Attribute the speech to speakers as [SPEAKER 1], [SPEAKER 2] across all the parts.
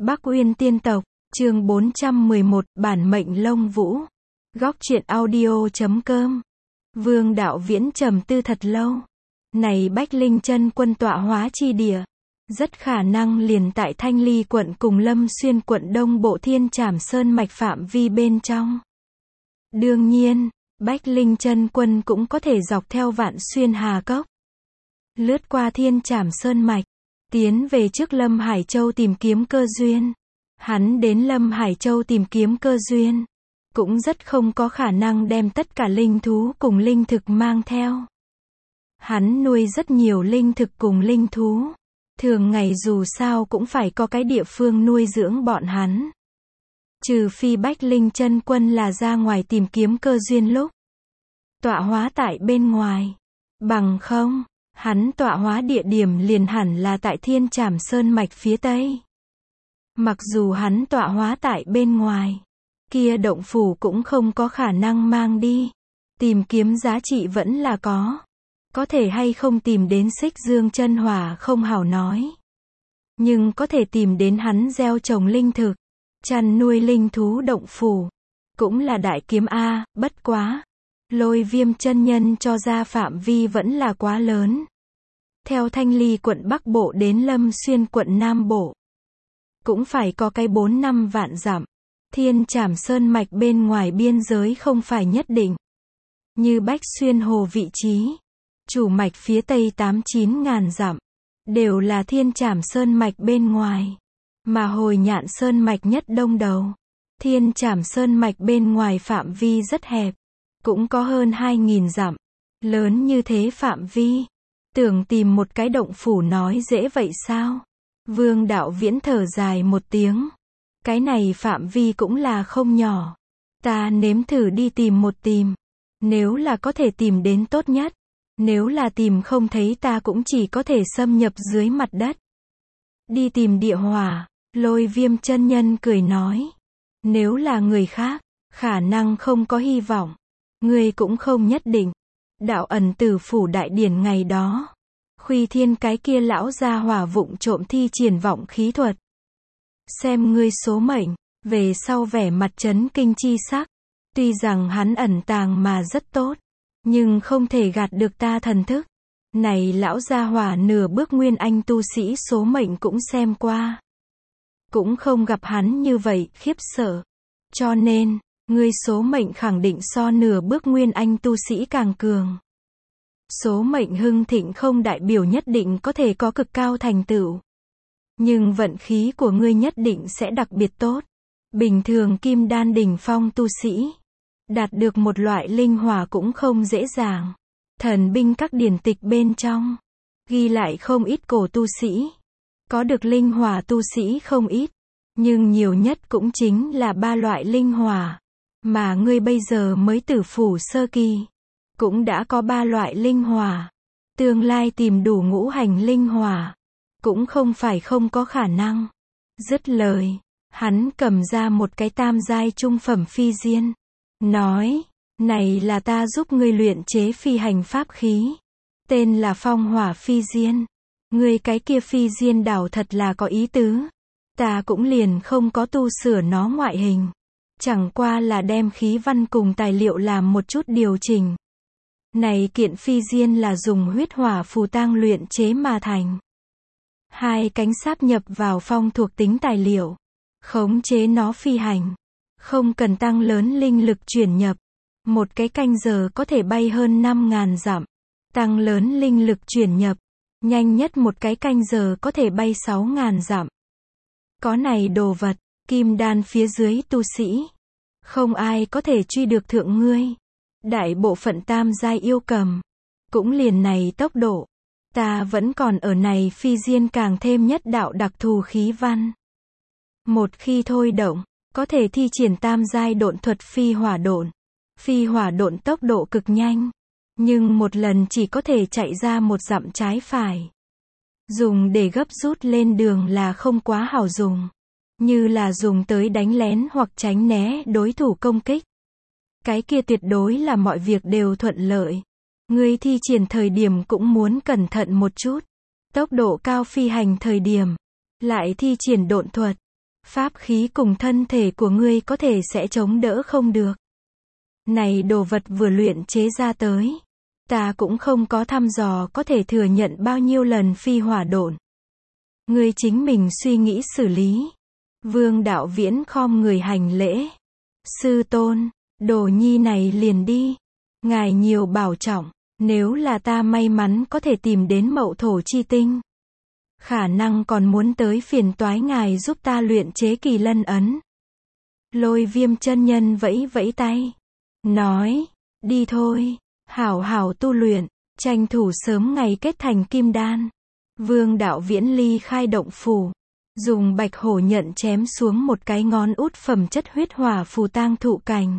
[SPEAKER 1] Bắc Uyên Tiên Tộc, chương 411, Bản mệnh Lông Vũ. Góc truyện audio.com. Vương Đạo Viễn trầm tư thật lâu. Này Bách Linh Chân Quân tọa hóa chi địa, rất khả năng liền tại Thanh Ly quận cùng Lâm Xuyên quận Đông Bộ Thiên Trảm Sơn mạch phạm vi bên trong. Đương nhiên, Bách Linh Chân Quân cũng có thể dọc theo Vạn Xuyên Hà Cốc, lướt qua Thiên Trảm Sơn mạch, tiến về trước Lâm Hải Châu tìm kiếm cơ duyên. Hắn đến Lâm Hải Châu tìm kiếm cơ duyên, cũng rất không có khả năng đem tất cả linh thú cùng linh thực mang theo. Hắn nuôi rất nhiều linh thực cùng linh thú, thường ngày dù sao cũng phải có cái địa phương nuôi dưỡng bọn hắn. Trừ phi Bách Linh Chân Quân là ra ngoài tìm kiếm cơ duyên lúc tọa hóa tại bên ngoài, bằng không, hắn tọa hóa địa điểm liền hẳn là tại Thiên Trảm Sơn mạch phía Tây. Mặc dù hắn tọa hóa tại bên ngoài, kia động phủ cũng không có khả năng mang đi. Tìm kiếm giá trị vẫn là có thể hay không tìm đến Xích Dương Chân Hỏa không hảo nói. Nhưng có thể tìm đến hắn gieo trồng linh thực, chăn nuôi linh thú động phủ, cũng là đại kiếm A, bất quá. Lôi Viêm chân nhân cho ra phạm vi vẫn là quá lớn. Theo Thanh Ly quận Bắc Bộ đến Lâm Xuyên quận Nam Bộ, cũng phải có cái 4-5 vạn dặm. Thiên Trảm Sơn mạch bên ngoài biên giới không phải nhất định. Như Bách Xuyên Hồ vị trí, chủ mạch phía Tây 8-9 ngàn dặm, đều là Thiên Trảm Sơn mạch bên ngoài. Mà Hồi Nhạn Sơn mạch nhất đông đầu. Thiên Trảm Sơn mạch bên ngoài phạm vi rất hẹp, cũng có hơn 2.000 dặm. Lớn như thế phạm vi, tưởng tìm một cái động phủ nói dễ vậy sao? Vương Đạo Viễn thở dài một tiếng. Cái này phạm vi cũng là không nhỏ. Ta nếm thử đi tìm một tìm. Nếu là có thể tìm đến tốt nhất. Nếu là tìm không thấy ta cũng chỉ có thể xâm nhập dưới mặt đất. Đi tìm địa hỏa. Lôi Viêm chân nhân cười nói. Nếu là người khác, khả năng không có hy vọng. Ngươi cũng không nhất định. Đạo ẩn tử phủ đại điển ngày đó, Khuy Thiên cái kia lão gia hỏa vụng trộm thi triển vọng khí thuật. Xem ngươi số mệnh, về sau vẻ mặt chấn kinh chi sắc. Tuy rằng hắn ẩn tàng mà rất tốt, nhưng không thể gạt được ta thần thức. Này lão gia hỏa nửa bước nguyên anh tu sĩ số mệnh cũng xem qua. Cũng không gặp hắn như vậy khiếp sợ. Cho nên, ngươi số mệnh khẳng định so nửa bước nguyên anh tu sĩ càng cường. Số mệnh hưng thịnh không đại biểu nhất định có thể có cực cao thành tựu. Nhưng vận khí của ngươi nhất định sẽ đặc biệt tốt. Bình thường kim đan đỉnh phong tu sĩ, đạt được một loại linh hỏa cũng không dễ dàng. Thần binh các điển tịch bên trong, ghi lại không ít cổ tu sĩ. Có được linh hỏa tu sĩ không ít, nhưng nhiều nhất cũng chính là 3 loại linh hỏa. Mà ngươi bây giờ mới tử phủ sơ kỳ, cũng đã có 3 loại linh hỏa. Tương lai tìm đủ ngũ hành linh hỏa, cũng không phải không có khả năng. Dứt lời, hắn cầm ra một cái tam giai trung phẩm phi diên. Nói, này là ta giúp ngươi luyện chế phi hành pháp khí. Tên là Phong Hỏa Phi Diên. Ngươi cái kia phi diên đảo thật là có ý tứ. Ta cũng liền không có tu sửa nó ngoại hình. Chẳng qua là đem khí văn cùng tài liệu làm một chút điều chỉnh. Này kiện phi diên là dùng huyết hỏa phù tang luyện chế mà thành. 2 cánh sáp nhập vào phong thuộc tính tài liệu, khống chế nó phi hành. Không cần tăng lớn linh lực chuyển nhập. Một cái canh giờ có thể bay hơn 5.000 dặm. Tăng lớn linh lực chuyển nhập, nhanh nhất một cái canh giờ có thể bay 6.000 dặm. Có này đồ vật, kim đan phía dưới tu sĩ, không ai có thể truy được thượng ngươi. Đại bộ phận tam giai yêu cầm, cũng liền này tốc độ. Ta vẫn còn ở này phi diên càng thêm nhất đạo đặc thù khí văn. Một khi thôi động, có thể thi triển tam giai độn thuật phi hỏa độn. Phi hỏa độn tốc độ cực nhanh, nhưng một lần chỉ có thể chạy ra 1 dặm trái phải. Dùng để gấp rút lên đường là không quá hảo dùng. Như là dùng tới đánh lén hoặc tránh né đối thủ công kích. Cái kia tuyệt đối là mọi việc đều thuận lợi. Ngươi thi triển thời điểm cũng muốn cẩn thận một chút. Tốc độ cao phi hành thời điểm, lại thi triển độn thuật. Pháp khí cùng thân thể của ngươi có thể sẽ chống đỡ không được. Này đồ vật vừa luyện chế ra tới. Ta cũng không có thăm dò có thể thừa nhận bao nhiêu lần phi hỏa độn. Ngươi chính mình suy nghĩ xử lý. Vương Đạo Viễn khom người hành lễ. Sư tôn, đồ nhi này liền đi. Ngài nhiều bảo trọng, nếu là ta may mắn có thể tìm đến Mậu Thổ chi tinh. Khả năng còn muốn tới phiền toái ngài giúp ta luyện chế Kỳ Lân ấn. Lôi Viêm chân nhân vẫy vẫy tay. Nói, đi thôi, hảo hảo tu luyện, tranh thủ sớm ngày kết thành kim đan. Vương Đạo Viễn ly khai động phủ. Dùng bạch hổ nhận chém xuống một cái ngón út phẩm chất huyết hỏa phù tang thụ cành.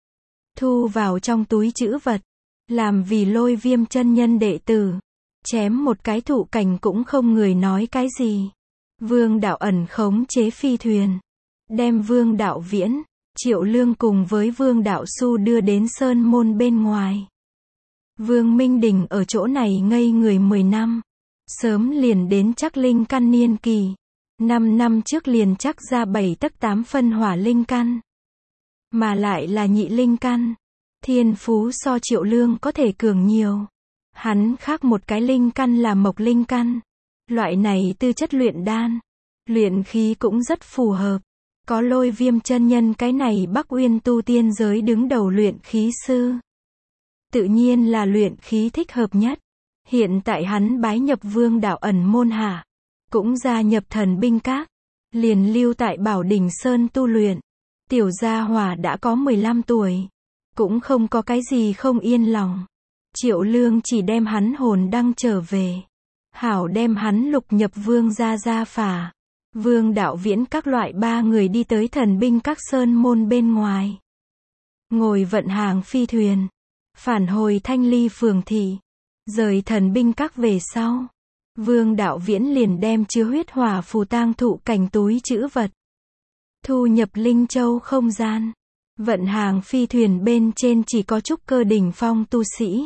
[SPEAKER 1] Thu vào trong túi trữ vật. Làm vì Lôi Viêm chân nhân đệ tử. Chém một cái thụ cành cũng không người nói cái gì. Vương Đạo ẩn khống chế phi thuyền. Đem Vương Đạo Viễn, Triệu Lương cùng với Vương Đạo Su đưa đến sơn môn bên ngoài. Vương Minh Đình ở chỗ này ngây người 10 năm. Sớm liền đến chắc linh căn niên kỳ. 5 năm trước liền chắc ra 7 tấc 8 phân hỏa linh căn. Mà lại là nhị linh căn. Thiên phú so Triệu Lương có thể cường nhiều. Hắn khác một cái linh căn là mộc linh căn. Loại này tư chất luyện đan, luyện khí cũng rất phù hợp. Có Lôi Viêm chân nhân cái này Bắc Uyên tu tiên giới đứng đầu luyện khí sư. Tự nhiên là luyện khí thích hợp nhất. Hiện tại hắn bái nhập Vương Đạo ẩn môn hạ. Cũng gia nhập thần binh các. Liền lưu tại Bảo Đỉnh Sơn tu luyện. Tiểu gia hỏa đã có 15 tuổi. Cũng không có cái gì không yên lòng. Triệu Lương chỉ đem hắn hồn đăng trở về. Hảo đem hắn lục nhập Vương gia phả. Vương Đạo Viễn các loại 3 người đi tới thần binh các sơn môn bên ngoài. Ngồi vận hàng phi thuyền. Phản hồi Thanh Ly phường thị. Rời thần binh các về sau. Vương Đạo Viễn liền đem chứa huyết hỏa phù tang thụ cành túi trữ vật. Thu nhập Linh Châu không gian. Vận hàng phi thuyền bên trên chỉ có trúc cơ đỉnh phong tu sĩ.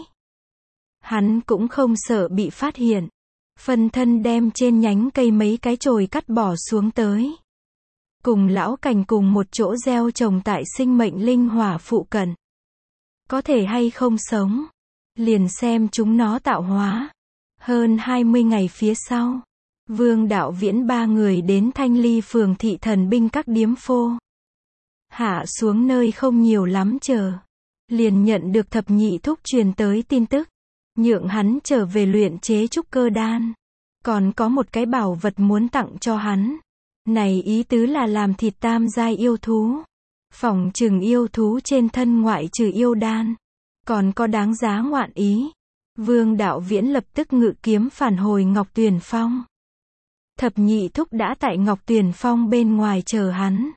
[SPEAKER 1] Hắn cũng không sợ bị phát hiện. Phân thân đem trên nhánh cây mấy cái chồi cắt bỏ xuống tới. Cùng lão cành cùng một chỗ gieo trồng tại sinh mệnh linh hỏa phụ cận. Có thể hay không sống. Liền xem chúng nó tạo hóa. Hơn 20 ngày phía sau. Vương Đạo Viễn 3 người đến Thanh Ly phường thị thần binh các điếm phô. Hạ xuống nơi không nhiều lắm chờ. Liền nhận được thập nhị thúc truyền tới tin tức. Nhượng hắn trở về luyện chế trúc cơ đan. Còn có một cái bảo vật muốn tặng cho hắn. Này ý tứ là làm thịt tam giai yêu thú. Phỏng chừng yêu thú trên thân ngoại trừ yêu đan. Còn có đáng giá ngoạn ý. Vương Đạo Viễn lập tức ngự kiếm phản hồi Ngọc Tuyền Phong. Thập nhị thúc đã tại Ngọc Tuyền Phong bên ngoài chờ hắn.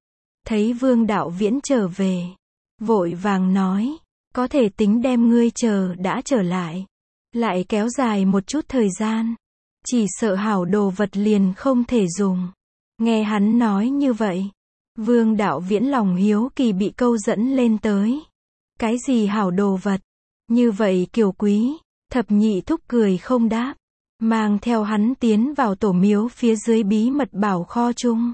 [SPEAKER 1] Thấy Vương Đạo Viễn trở về. Vội vàng nói. Có thể tính đem ngươi chờ đã trở lại. Lại kéo dài một chút thời gian. Chỉ sợ hảo đồ vật liền không thể dùng. Nghe hắn nói như vậy. Vương Đạo Viễn lòng hiếu kỳ bị câu dẫn lên tới. Cái gì hảo đồ vật? Như vậy kiều quý. Thập nhị thúc cười không đáp. Mang theo hắn tiến vào tổ miếu phía dưới bí mật bảo kho chung.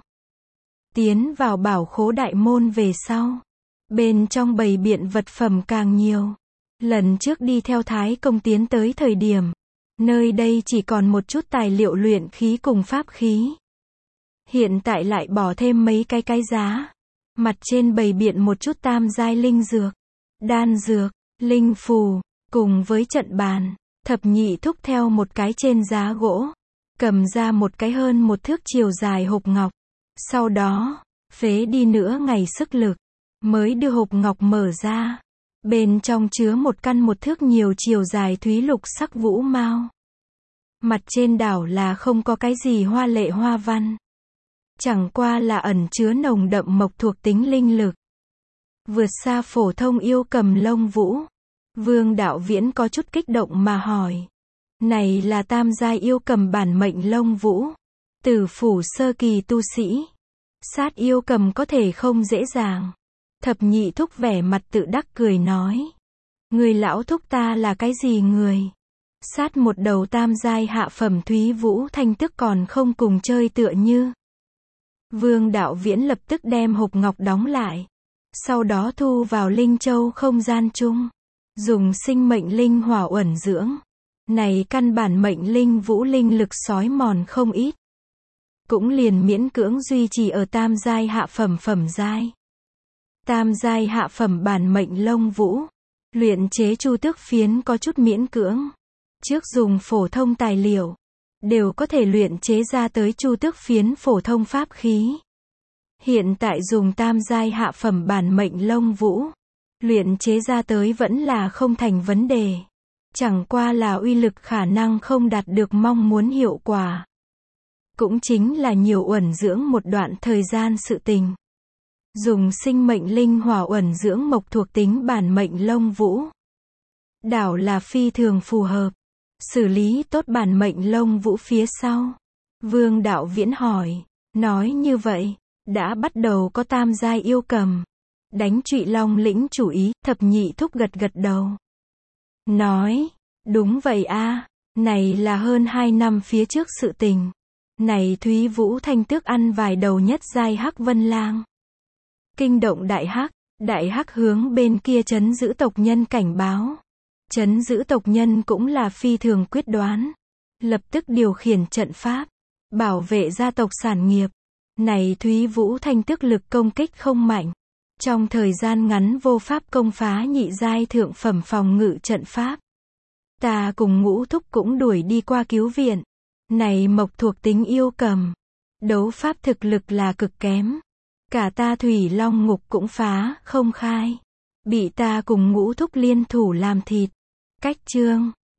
[SPEAKER 1] Tiến vào bảo khố đại môn về sau. Bên trong bày biện vật phẩm càng nhiều. Lần trước đi theo Thái Công tiến tới thời điểm. Nơi đây chỉ còn một chút tài liệu luyện khí cùng pháp khí. Hiện tại lại bỏ thêm mấy cái giá. Mặt trên bày biện một chút tam giai linh dược, đan dược, linh phù, cùng với trận bàn. Thập nhị thúc theo một cái trên giá gỗ. Cầm ra một cái hơn 1 thước chiều dài hộp ngọc. Sau đó, phế đi nữa ngày sức lực. Mới đưa hộp ngọc mở ra. Bên trong chứa một căn 1 thước nhiều chiều dài thúy lục sắc vũ mao. Mặt trên đảo là không có cái gì hoa lệ hoa văn. Chẳng qua là ẩn chứa nồng đậm mộc thuộc tính linh lực. Vượt xa phổ thông yêu cầm lông vũ. Vương Đạo Viễn có chút kích động mà hỏi. Này là tam giai yêu cầm bản mệnh lông vũ. Tử phủ sơ kỳ tu sĩ. Sát yêu cầm có thể không dễ dàng. Thập nhị thúc vẻ mặt tự đắc cười nói. Người lão thúc ta là cái gì người? Sát một đầu tam giai hạ phẩm thúy vũ thanh tức còn không cùng chơi tựa như. Vương Đạo Viễn lập tức đem hộp ngọc đóng lại. Sau đó thu vào Linh Châu không gian chung. Dùng sinh mệnh linh hỏa uẩn dưỡng. Này căn bản mệnh linh vũ linh lực xói mòn không ít. Cũng liền miễn cưỡng duy trì ở tam giai hạ phẩm phẩm giai. Tam giai hạ phẩm bản mệnh lông vũ. Luyện chế chu tước phiến có chút miễn cưỡng. Trước dùng phổ thông tài liệu. Đều có thể luyện chế ra tới chu tước phiến phổ thông pháp khí. Hiện tại dùng tam giai hạ phẩm bản mệnh lông vũ. Luyện chế ra tới vẫn là không thành vấn đề. Chẳng qua là uy lực khả năng không đạt được mong muốn hiệu quả. Cũng chính là nhiều uẩn dưỡng một đoạn thời gian sự tình. Dùng sinh mệnh linh hỏa uẩn dưỡng mộc thuộc tính bản mệnh lông vũ. Đảo là phi thường phù hợp. Xử lý tốt bản mệnh lông vũ phía sau. Vương Đạo Viễn hỏi. Nói như vậy, đã bắt đầu có tam giai yêu cầm. Đánh Trụy Long lĩnh chủ ý, Thập Nhị Thúc gật gật đầu. Nói, đúng vậy a, này là hơn 2 năm phía trước sự tình. Này Thúy Vũ Thanh Tước ăn vài đầu nhất giai Hắc Vân Lang. Kinh động Đại Hắc hướng bên kia trấn giữ tộc nhân cảnh báo. Trấn giữ tộc nhân cũng là phi thường quyết đoán. Lập tức điều khiển trận pháp. Bảo vệ gia tộc sản nghiệp. Này Thúy Vũ Thanh Tước lực công kích không mạnh. Trong thời gian ngắn vô pháp công phá nhị giai thượng phẩm phòng ngự trận pháp. Ta cùng Ngũ Thúc cũng đuổi đi qua cứu viện. Này mộc thuộc tính yêu cầm. Đấu pháp thực lực là cực kém. Cả ta Thủy Long ngục cũng phá không khai. Bị ta cùng Ngũ Thúc liên thủ làm thịt. Cách chương